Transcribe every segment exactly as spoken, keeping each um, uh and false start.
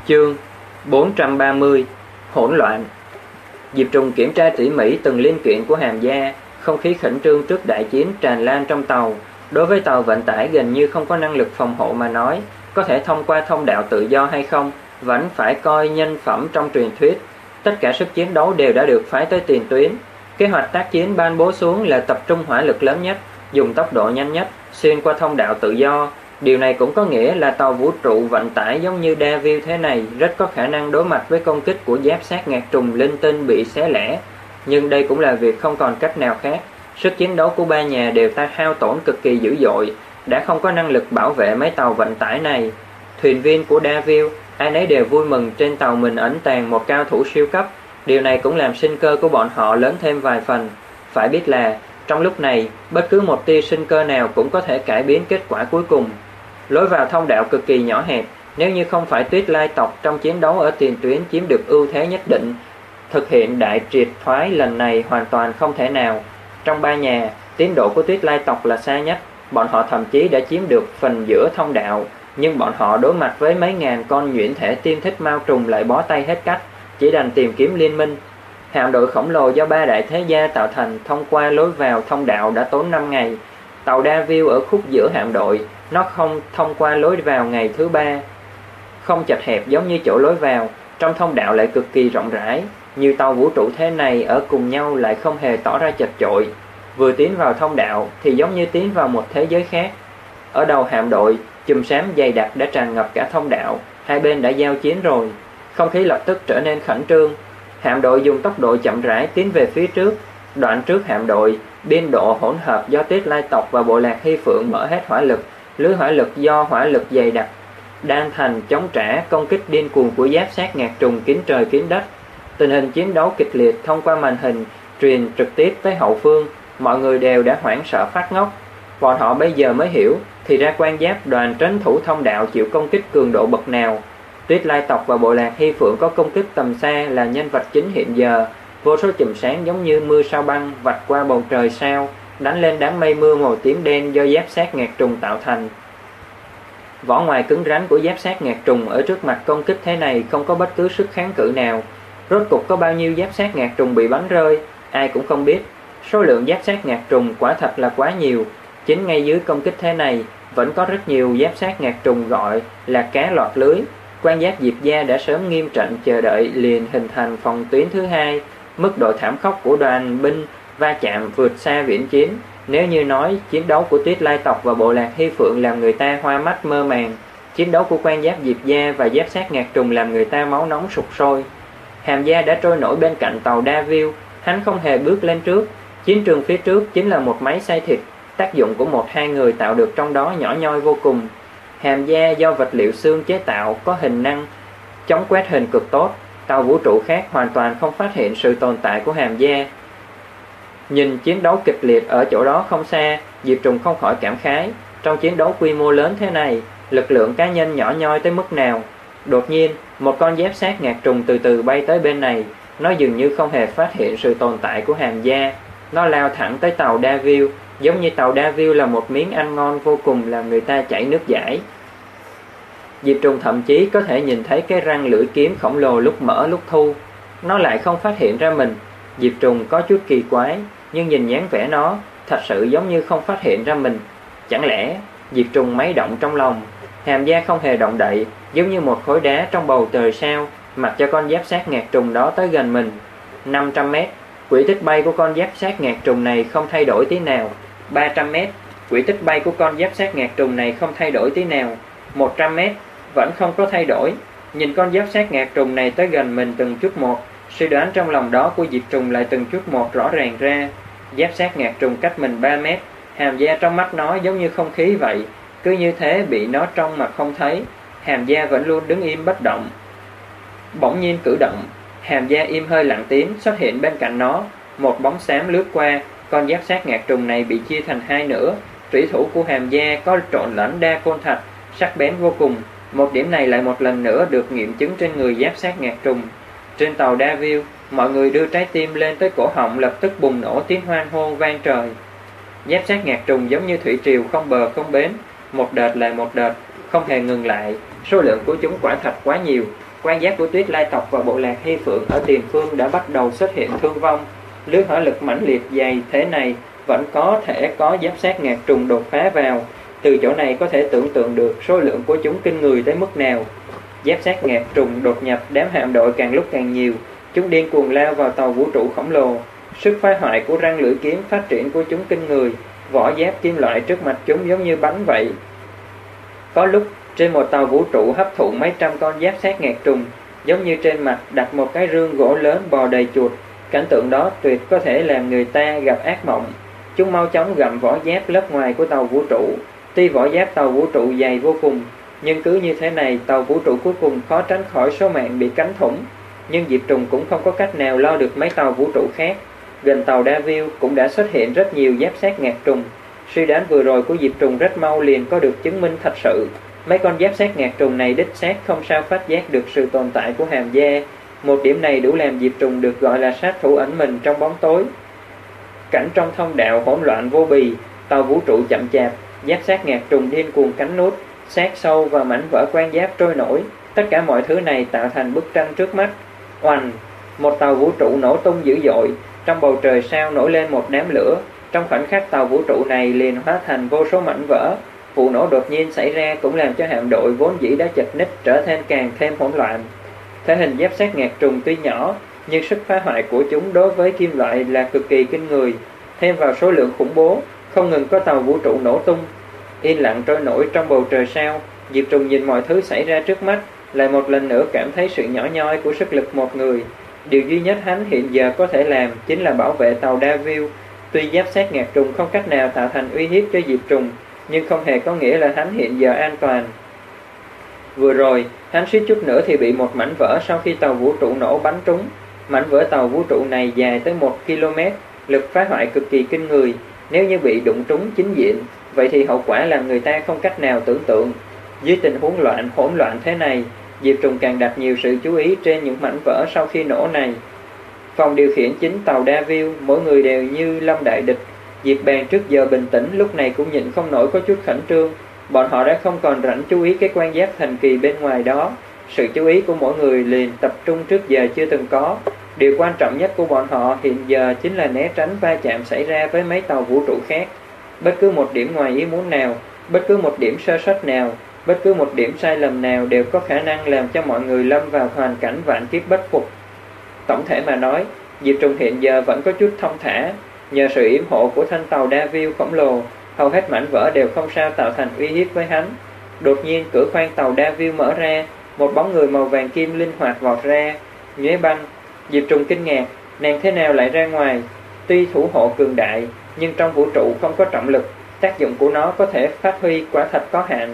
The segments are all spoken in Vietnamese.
Chương bốn trăm ba mươi. Hỗn loạn. Diệp Trùng kiểm tra tỉ mỉ từng linh kiện của hàm gia. Không khí khẩn trương trước đại chiến tràn lan trong tàu. Đối với tàu vận tải gần như không có năng lực phòng hộ mà nói, có thể thông qua thông đạo tự do hay không vẫn phải coi nhân phẩm trong truyền thuyết. Tất cả sức chiến đấu đều đã được phái tới tiền tuyến. Kế hoạch tác chiến ban bố xuống là tập trung hỏa lực lớn nhất, dùng tốc độ nhanh nhất, xuyên qua thông đạo tự do. Điều này cũng có nghĩa là tàu vũ trụ vận tải giống như Davio thế này rất có khả năng đối mặt với công kích của giáp sát ngạc trùng linh tinh bị xé lẻ. Nhưng đây cũng là việc không còn cách nào khác. Sức chiến đấu của ba nhà đều ta hao tổn cực kỳ dữ dội, đã không có năng lực bảo vệ mấy tàu vận tải này. Thuyền viên của Davio, ai nấy đều vui mừng trên tàu mình ẩn tàng một cao thủ siêu cấp. Điều này cũng làm sinh cơ của bọn họ lớn thêm vài phần. Phải biết là, trong lúc này, bất cứ một tia sinh cơ nào cũng có thể cải biến kết quả cuối cùng. Lối vào thông đạo cực kỳ nhỏ hẹp, nếu như không phải Tuyết Lai tộc trong chiến đấu ở tiền tuyến chiếm được ưu thế nhất định, thực hiện đại triệt thoái lần này hoàn toàn không thể nào. Trong ba nhà, tiến độ của Tuyết Lai tộc là xa nhất, bọn họ thậm chí đã chiếm được phần giữa thông đạo, nhưng bọn họ đối mặt với mấy ngàn con nhuyễn thể tiêm thích mao trùng lại bó tay hết cách, chỉ đành tìm kiếm liên minh. Hạm đội khổng lồ do ba đại thế gia tạo thành thông qua lối vào thông đạo đã tốn năm ngày. Tàu Davio ở khúc giữa hạm đội, nó không thông qua lối vào ngày thứ ba. Không chật hẹp giống như chỗ lối vào, trong thông đạo lại cực kỳ rộng rãi. Nhiều tàu vũ trụ thế này ở cùng nhau lại không hề tỏ ra chật chội. Vừa tiến vào thông đạo thì giống như tiến vào một thế giới khác. Ở đầu hạm đội, chùm xám dày đặc đã tràn ngập cả thông đạo, hai bên đã giao chiến rồi. Không khí lập tức trở nên khẩn trương. Hạm đội dùng tốc độ chậm rãi tiến về phía trước. Đoạn trước hạm đội, biên độ hỗn hợp do Tuyết Lai tộc và bộ lạc Hy Phượng mở hết hỏa lực. Lưới hỏa lực do hỏa lực dày đặc đan thành chống trả công kích điên cuồng của giáp sát ngạc trùng kín trời kín đất. Tình hình chiến đấu kịch liệt thông qua màn hình truyền trực tiếp tới hậu phương, mọi người đều đã hoảng sợ phát ngốc. Bọn họ bây giờ mới hiểu thì ra quan giáp đoàn trấn thủ thông đạo chịu công kích cường độ bậc nào. Tuyết Lai tộc và bộ lạc Hy Phượng có công kích tầm xa là nhân vật chính hiện giờ. Vô số chùm sáng giống như mưa sao băng vạch qua bầu trời sao, đánh lên đám mây mưa màu tím đen do giáp sát ngạc trùng tạo thành. Vỏ ngoài cứng rắn của giáp sát ngạc trùng ở trước mặt công kích thế này không có bất cứ sức kháng cự nào. Rốt cục có bao nhiêu giáp sát ngạc trùng bị bắn rơi, ai cũng không biết. Số lượng giáp sát ngạc trùng quả thật là quá nhiều. Chính ngay dưới công kích thế này, vẫn có rất nhiều giáp sát ngạc trùng gọi là cá lọt lưới. Quan giáp Diệp gia đã sớm nghiêm trận chờ đợi liền hình thành phòng tuyến thứ hai. Mức độ thảm khốc của đoàn binh va chạm vượt xa viễn chiến. Nếu như nói chiến đấu của Tuyết Lai tộc và bộ lạc Hy Phượng làm người ta hoa mắt mơ màng, chiến đấu của quan giáp Diệp gia và giáp sát ngạc trùng làm người ta máu nóng sục sôi. Hàm gia đã trôi nổi bên cạnh tàu Davio, hắn không hề bước lên trước. Chiến trường phía trước chính là một máy xay thịt, tác dụng của một hai người tạo được trong đó nhỏ nhoi vô cùng. Hàm gia do vật liệu xương chế tạo có hình năng chống quét hình cực tốt, tàu vũ trụ khác hoàn toàn không phát hiện sự tồn tại của hàm gia. Nhìn chiến đấu kịch liệt ở chỗ đó không xa, Diệp Trùng không khỏi cảm khái. Trong chiến đấu quy mô lớn thế này, lực lượng cá nhân nhỏ nhoi tới mức nào. Đột nhiên, một con giáp sát ngạc trùng từ từ bay tới bên này. Nó dường như không hề phát hiện sự tồn tại của hàm gia. Nó lao thẳng tới tàu Davio, giống như tàu Davio là một miếng ăn ngon vô cùng làm người ta chảy nước dãi. Diệp Trùng thậm chí có thể nhìn thấy cái răng lưỡi kiếm khổng lồ lúc mở lúc thu. Nó lại không phát hiện ra mình. Diệp Trùng có chút kỳ quái, nhưng nhìn dáng vẻ nó, thật sự giống như không phát hiện ra mình. Chẳng lẽ Diệp Trùng máy động trong lòng. Hàm gia không hề động đậy, giống như một khối đá trong bầu trời sao, mặc cho con giáp sát ngạc trùng đó tới gần mình. Năm trăm mét, quỹ tích bay của con giáp sát ngạc trùng này không thay đổi tí nào. Ba trăm mét, quỹ tích bay của con giáp sát ngạc trùng này không thay đổi tí nào. Một trăm mét, vẫn không có thay đổi. Nhìn con giáp sát ngạc trùng này tới gần mình từng chút một, suy đoán trong lòng đó của Diệp Trùng lại từng chút một rõ ràng ra. Giáp sát ngạc trùng cách mình ba mét, hàm gia trong mắt nó giống như không khí vậy, cứ như thế bị nó trông mà không thấy. Hàm gia vẫn luôn đứng im bất động. Bỗng nhiên cử động, hàm gia im hơi lặng tiếng, xuất hiện bên cạnh nó. Một bóng xám lướt qua, con giáp sát ngạc trùng này bị chia thành hai nửa. Thủy thủ của hàm gia có trộn lẫn đa côn thạch, sắc bén vô cùng. Một điểm này lại một lần nữa được nghiệm chứng trên người giáp sát ngạc trùng. Trên tàu Davio, mọi người đưa trái tim lên tới cổ họng, lập tức bùng nổ tiếng hoan hô vang trời. Giáp sát ngạc trùng giống như thủy triều không bờ không bến, một đợt lại một đợt, không hề ngừng lại. Số lượng của chúng quả thật quá nhiều. Quan giáp của Tuyết Lai tộc và bộ lạc Hy Phượng ở tiền phương đã bắt đầu xuất hiện thương vong. Lưới hỏa lực mãnh liệt dày thế này vẫn có thể có giáp sát ngạc trùng đột phá vào. Từ chỗ này có thể tưởng tượng được số lượng của chúng kinh người tới mức nào. Giáp sát ngạc trùng đột nhập đám hạm đội càng lúc càng nhiều. Chúng điên cuồng lao vào tàu vũ trụ khổng lồ. Sức phá hoại của răng lưỡi kiếm phát triển của chúng kinh người. Vỏ giáp kim loại trước mặt chúng giống như bánh vậy. Có lúc trên một tàu vũ trụ hấp thụ mấy trăm con giáp sát ngạc trùng, giống như trên mặt đặt một cái rương gỗ lớn bò đầy chuột. Cảnh tượng đó tuyệt có thể làm người ta gặp ác mộng. Chúng mau chóng gặm vỏ giáp lớp ngoài của tàu vũ trụ. Tuy vỏ giáp tàu vũ trụ dày vô cùng, nhưng cứ như thế này tàu vũ trụ cuối cùng khó tránh khỏi số mạng bị cắn thủng. Nhưng Diệp Trùng cũng không có cách nào lo được mấy tàu vũ trụ khác. Gần tàu Davio cũng đã xuất hiện rất nhiều giáp sát ngạc trùng. Suy đoán vừa rồi của Diệp Trùng rất mau liền có được chứng minh thật sự. Mấy con giáp sát ngạc trùng này đích xác không sao phát giác được sự tồn tại của Hàm Gia. Một điểm này đủ làm Diệp Trùng được gọi là sát thủ ẩn mình trong bóng tối. Cảnh trong thông đạo hỗn loạn vô bì, tàu vũ trụ chậm chạp, giáp sát ngạc trùng điên cuồng cắn nút, sát sâu và mảnh vỡ quan giáp trôi nổi. Tất cả mọi thứ này tạo thành bức tranh trước mắt. Oành, một tàu vũ trụ nổ tung dữ dội, trong bầu trời sao nổi lên một đám lửa. Trong khoảnh khắc tàu vũ trụ này liền hóa thành vô số mảnh vỡ. Vụ nổ đột nhiên xảy ra cũng làm cho hạm đội vốn dĩ đã chật ních trở nên càng thêm hỗn loạn. Thể hình giáp sát ngạc trùng tuy nhỏ, nhưng sức phá hoại của chúng đối với kim loại là cực kỳ kinh người. Thêm vào số lượng khủng bố, không ngừng có tàu vũ trụ nổ tung. Yên lặng trôi nổi trong bầu trời sao, Diệp Trùng nhìn mọi thứ xảy ra trước mắt, lại một lần nữa cảm thấy sự nhỏ nhoi của sức lực một người. Điều duy nhất hắn hiện giờ có thể làm chính là bảo vệ tàu Davio. Tuy giáp sát ngạc trùng không cách nào tạo thành uy hiếp cho Diệp Trùng, nhưng không hề có nghĩa là hắn hiện giờ an toàn. Vừa rồi, hắn suýt chút nữa thì bị một mảnh vỡ sau khi tàu vũ trụ nổ bắn trúng. Mảnh vỡ tàu vũ trụ này dài tới một ki lô mét, lực phá hoại cực kỳ kinh người. Nếu như bị đụng trúng chính diện, vậy thì hậu quả là người ta không cách nào tưởng tượng. Dưới tình huống loạn hỗn loạn thế này, Diệp Trùng càng đặt nhiều sự chú ý trên những mảnh vỡ sau khi nổ này. Phòng điều khiển chính tàu Davio, mỗi người đều như lâm đại địch. Diệp Bàn trước giờ bình tĩnh lúc này cũng nhịn không nổi có chút khẩn trương. Bọn họ đã không còn rảnh chú ý cái quan giáp thần kỳ bên ngoài đó. Sự chú ý của mỗi người liền tập trung trước giờ chưa từng có. Điều quan trọng nhất của bọn họ hiện giờ chính là né tránh va chạm xảy ra với mấy tàu vũ trụ khác. Bất cứ một điểm ngoài ý muốn nào, bất cứ một điểm sơ suất nào, bất cứ một điểm sai lầm nào đều có khả năng làm cho mọi người lâm vào hoàn cảnh vạn kiếp bất phục. Tổng thể mà nói, Diệp Trùng hiện giờ vẫn có chút thông thả. Nhờ sự yểm hộ của thanh tàu Davio khổng lồ, hầu hết mảnh vỡ đều không sao tạo thành uy hiếp với hắn. Đột nhiên cửa khoang tàu Davio mở ra, một bóng người màu vàng kim linh hoạt vọt ra. Nhuế Băng. Diệp Trùng kinh ngạc, nàng thế nào lại ra ngoài? Tuy thủ hộ cường đại, nhưng trong vũ trụ không có trọng lực, tác dụng của nó có thể phát huy quả thật có hạn.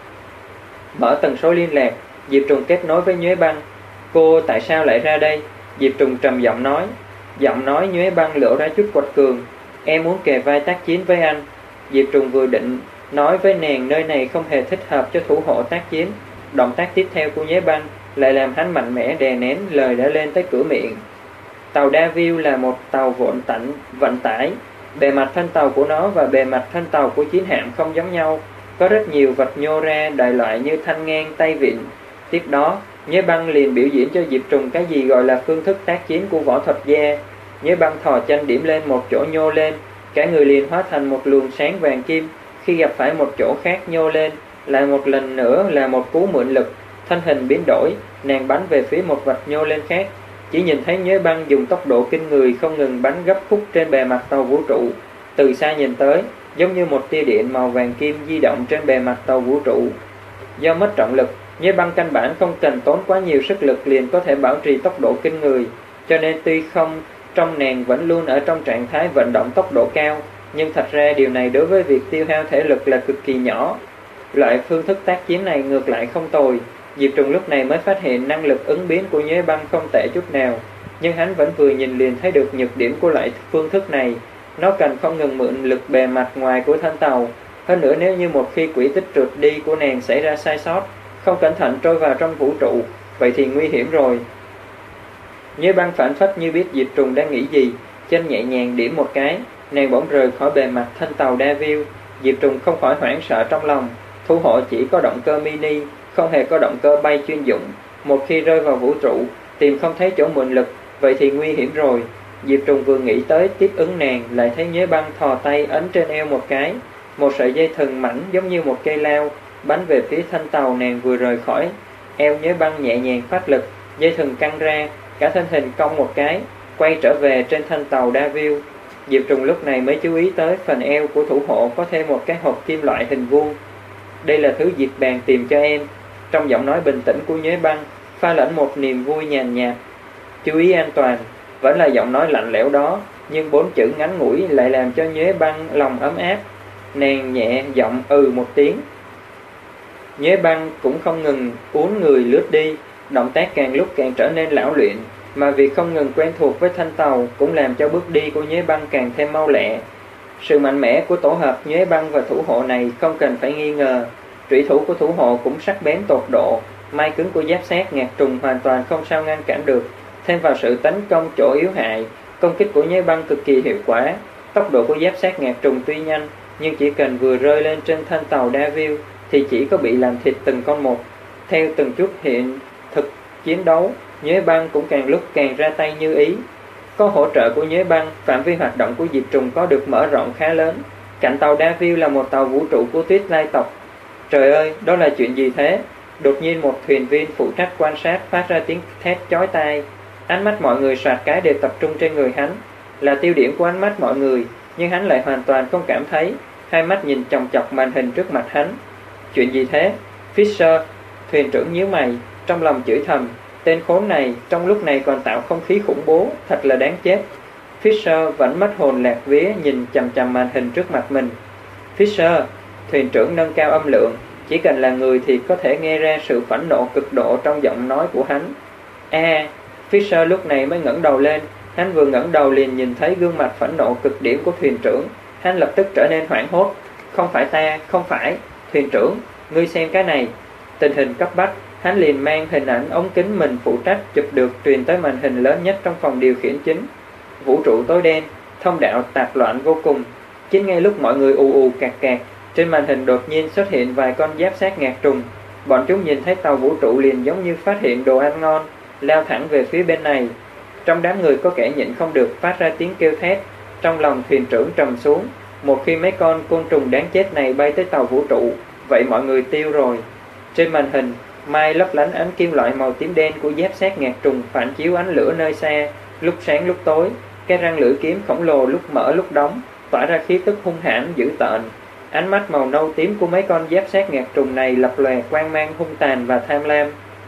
Mở tần số liên lạc, Diệp Trùng kết nối với Nhuế Băng. Cô tại sao lại ra đây? Diệp Trùng trầm giọng nói. Giọng nói Nhuế Băng lộ ra chút quật cường. Em muốn kề vai tác chiến với anh. Diệp Trùng vừa định nói với nàng nơi này không hề thích hợp cho thủ hộ tác chiến. Động tác tiếp theo của Nhuế Băng lại làm hắn mạnh mẽ đè nén lời đã lên tới cửa miệng. Tàu Davio là một tàu vận tải, vận tải. Bề mặt thân tàu của nó và bề mặt thân tàu của chiến hạm không giống nhau. Có rất nhiều vật nhô ra đại loại như thanh ngang, tay vịn. Tiếp đó, Nhuế Băng liền biểu diễn cho Diệp Trùng cái gì gọi là phương thức tác chiến của võ thuật gia. Nhuế Băng thò chân điểm lên một chỗ nhô lên, cả người liền hóa thành một luồng sáng vàng kim. Khi gặp phải một chỗ khác nhô lên, lại một lần nữa là một cú mượn lực. Thân hình biến đổi, nàng bắn về phía một vật nhô lên khác. Chỉ nhìn thấy Nhuế Băng dùng tốc độ kinh người không ngừng bắn gấp khúc trên bề mặt tàu vũ trụ. Từ xa nhìn tới, giống như một tia điện màu vàng kim di động trên bề mặt tàu vũ trụ. Do mất trọng lực, Nhuế Băng căn bản không cần tốn quá nhiều sức lực liền có thể bảo trì tốc độ kinh người, cho nên tuy không trong nàng vẫn luôn ở trong trạng thái vận động tốc độ cao, nhưng thật ra điều này đối với việc tiêu hao thể lực là cực kỳ nhỏ. Loại phương thức tác chiến này ngược lại không tồi. Diệp Trùng lúc này mới phát hiện năng lực ứng biến của Nhuế Băng không tệ chút nào, nhưng hắn vẫn vừa nhìn liền thấy được nhược điểm của loại phương thức này. Nó cần không ngừng mượn lực bề mặt ngoài của thân tàu. Hơn nữa nếu như một khi quỹ tích trượt đi của nàng xảy ra sai sót, không cẩn thận trôi vào trong vũ trụ, vậy thì nguy hiểm rồi. Nhuế Băng phản phất như biết Diệp Trùng đang nghĩ gì, chân nhẹ nhàng điểm một cái, nàng bỗng rời khỏi bề mặt thân tàu Davio. Diệp Trùng không khỏi hoảng sợ trong lòng. Thủ hộ chỉ có động cơ mini, không hề có động cơ bay chuyên dụng. Một khi rơi vào vũ trụ, tìm không thấy chỗ mượn lực, vậy thì nguy hiểm rồi. Diệp Trùng vừa nghĩ tới tiếp ứng nàng, lại thấy Nhuế Băng thò tay ấn trên eo một cái. Một sợi dây thừng mảnh giống như một cây lao bắn về phía thân tàu nàng vừa rời khỏi. Eo Nhuế Băng nhẹ nhàng phát lực, dây thừng căng ra, cả thân hình cong một cái, quay trở về trên thân tàu đa viêu. Diệp Trùng lúc này mới chú ý tới phần eo của thủ hộ có thêm một cái hộp kim loại hình vuông. Đây là thứ Diệp Bàng tìm cho em. Trong giọng nói bình tĩnh của Nhuế Băng pha lẫn một niềm vui nhàn nhạt. Chú ý an toàn. Vẫn là giọng nói lạnh lẽo đó, nhưng bốn chữ ngắn ngủi lại làm cho Nhuế Băng lòng ấm áp. Nàng nhẹ giọng ừ một tiếng. Nhuế Băng cũng không ngừng uốn người lướt đi, động tác càng lúc càng trở nên lão luyện, mà vì không ngừng quen thuộc với thân tàu cũng làm cho bước đi của Nhuế Băng càng thêm mau lẹ. Sự mạnh mẽ của tổ hợp Nhuế Băng và thủ hộ này không cần phải nghi ngờ. Trủy thủ của thủ hộ cũng sắc bén tột độ, mai cứng của giáp sát ngạc trùng hoàn toàn không sao ngăn cản được. Thêm vào sự tấn công chỗ yếu hại, công kích của Nhuế Băng cực kỳ hiệu quả. Tốc độ của giáp sát ngạc trùng tuy nhanh, nhưng chỉ cần vừa rơi lên trên thân tàu đa viêu thì chỉ có bị làm thịt từng con một. Theo từng chút hiện thực chiến đấu, Nhuế Băng cũng càng lúc càng ra tay như ý. Có hỗ trợ của Nhuế Băng, phạm vi hoạt động của Diệp Trùng có được mở rộng khá lớn. Cạnh tàu đa viêu là một tàu vũ trụ của Tuyết Lai tộc. Trời ơi, đó là chuyện gì thế? Đột nhiên một thuyền viên phụ trách quan sát phát ra tiếng thét chói tai. Ánh mắt mọi người soạt cái đều tập trung trên người hắn, là tiêu điểm của ánh mắt mọi người, nhưng hắn lại hoàn toàn không cảm thấy. Hai mắt nhìn chòng chọc màn hình trước mặt hắn. Chuyện gì thế? Fisher, thuyền trưởng nhíu mày, trong lòng chửi thầm. Tên khốn này trong lúc này còn tạo không khí khủng bố, thật là đáng chết. Fisher vẫn mất hồn lạc vía nhìn chằm chằm màn hình trước mặt mình. Fisher, thuyền trưởng nâng cao âm lượng, chỉ cần là người thì có thể nghe ra sự phẫn nộ cực độ trong giọng nói của hắn. A, à, Fisher lúc này mới ngẩng đầu lên. Hắn vừa ngẩng đầu liền nhìn thấy gương mặt phẫn nộ cực điểm của thuyền trưởng. Hắn lập tức trở nên hoảng hốt. Không phải ta, không phải. Thuyền trưởng, ngươi xem cái này. Tình hình cấp bách, hắn liền mang hình ảnh ống kính mình phụ trách chụp được truyền tới màn hình lớn nhất trong phòng điều khiển chính. Vũ trụ tối đen, thông đạo tạp loạn vô cùng. Chính ngay lúc mọi người ù ù cạc cạc, trên màn hình đột nhiên xuất hiện vài con giáp sát ngạc trùng. Bọn chúng nhìn thấy tàu vũ trụ liền giống như phát hiện đồ ăn ngon, lao thẳng về phía bên này. Trong đám người có kẻ nhịn không được phát ra tiếng kêu thét. Trong lòng thuyền trưởng trầm xuống. Một khi mấy con côn trùng đáng chết này bay tới tàu vũ trụ, vậy mọi người tiêu rồi. Trên màn hình, mai lấp lánh ánh kim loại màu tím đen của giáp sát ngạc trùng phản chiếu ánh lửa nơi xa, lúc sáng lúc tối. Cái răng lưỡi kiếm khổng lồ lúc mở lúc đóng, tỏa ra khí tức hung hãn dữ tợn. Ánh mắt màu nâu tím của mấy con giáp sát ngạc trùng này lập lòe quang mang hung tàn và tham lam.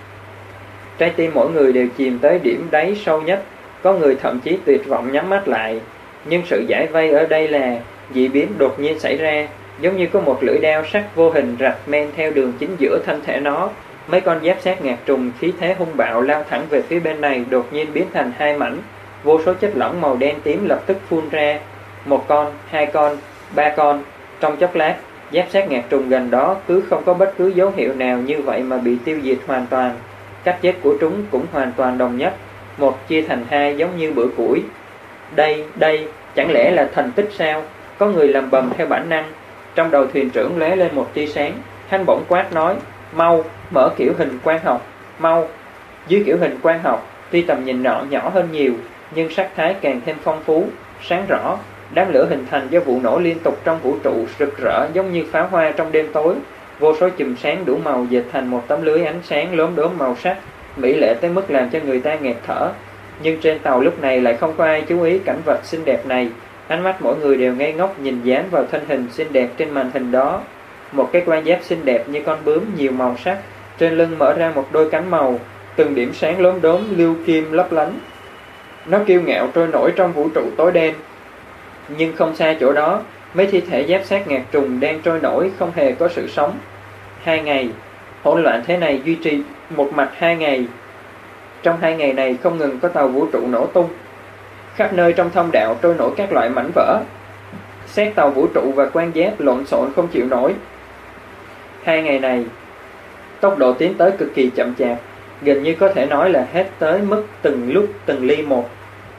Trái tim mỗi người đều chìm tới điểm đáy sâu nhất, có người thậm chí tuyệt vọng nhắm mắt lại. Nhưng sự giải vây ở đây là dị biến đột nhiên xảy ra, giống như có một lưỡi đao sắc vô hình rạch men theo đường chính giữa thân thể nó. Mấy con giáp sát ngạc trùng khí thế hung bạo lao thẳng về phía bên này đột nhiên biến thành hai mảnh. Vô số chất lỏng màu đen tím lập tức phun ra. Một con, hai con, ba con. Trong chốc lát, giáp sát ngạc trùng gần đó cứ không có bất cứ dấu hiệu nào như vậy mà bị tiêu diệt hoàn toàn. Cách chết của chúng cũng hoàn toàn đồng nhất, một chia thành hai giống như bữa củi. Đây, đây, chẳng lẽ là thần tích sao? Có người lầm bầm theo bản năng. Trong đầu thuyền trưởng lóe lên một tia sáng. Hắn bỗng quát nói, mau, mở kiểu hình quang học, mau. Dưới kiểu hình quang học, tuy tầm nhìn nọ nhỏ hơn nhiều, nhưng sắc thái càng thêm phong phú, sáng rõ. Đám lửa hình thành do vụ nổ liên tục trong vũ trụ rực rỡ giống như pháo hoa trong đêm tối. Vô số chùm sáng đủ màu dệt thành một tấm lưới ánh sáng lốm đốm màu sắc, mỹ lệ tới mức làm cho người ta nghẹt thở. Nhưng trên tàu lúc này lại không có ai chú ý cảnh vật xinh đẹp này. Ánh mắt mỗi người đều ngây ngốc nhìn dán vào thân hình xinh đẹp trên màn hình đó. Một cái quan giáp xinh đẹp như con bướm nhiều màu sắc, trên lưng mở ra một đôi cánh màu, từng điểm sáng lốm đốm lưu kim lấp lánh. Nó kiêu ngạo trôi nổi trong vũ trụ tối đen. Nhưng không xa chỗ đó, mấy thi thể giáp sát ngạc trùng đang trôi nổi không hề có sự sống. Hai ngày, hỗn loạn thế này duy trì một mạch hai ngày. Trong hai ngày này không ngừng có tàu vũ trụ nổ tung. Khắp nơi trong thông đạo trôi nổi các loại mảnh vỡ. Xác tàu vũ trụ và quan giáp lộn xộn không chịu nổi. Hai ngày này, tốc độ tiến tới cực kỳ chậm chạp, gần như có thể nói là hết tới mức từng lúc từng ly một.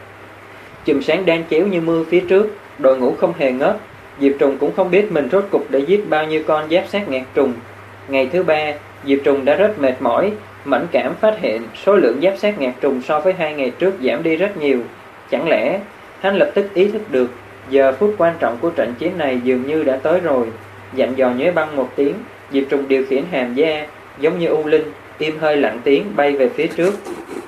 Chùm sáng đan chéo như mưa phía trước, đội ngũ không hề ngớt. Diệp Trùng cũng không biết mình rốt cục đã giết bao nhiêu con giáp sát ngạc trùng. Ngày thứ ba, Diệp Trùng đã rất mệt mỏi, Mẫn cảm phát hiện số lượng giáp xác ngạc trùng so với hai ngày trước giảm đi rất nhiều. Chẳng lẽ hắn lập tức ý thức được giờ phút quan trọng của trận chiến này dường như đã tới rồi. Dặn dò Nhuế Băng một tiếng, Diệp Trùng điều khiển Hàm Gia giống như U Linh, im hơi lặng tiếng bay về phía trước.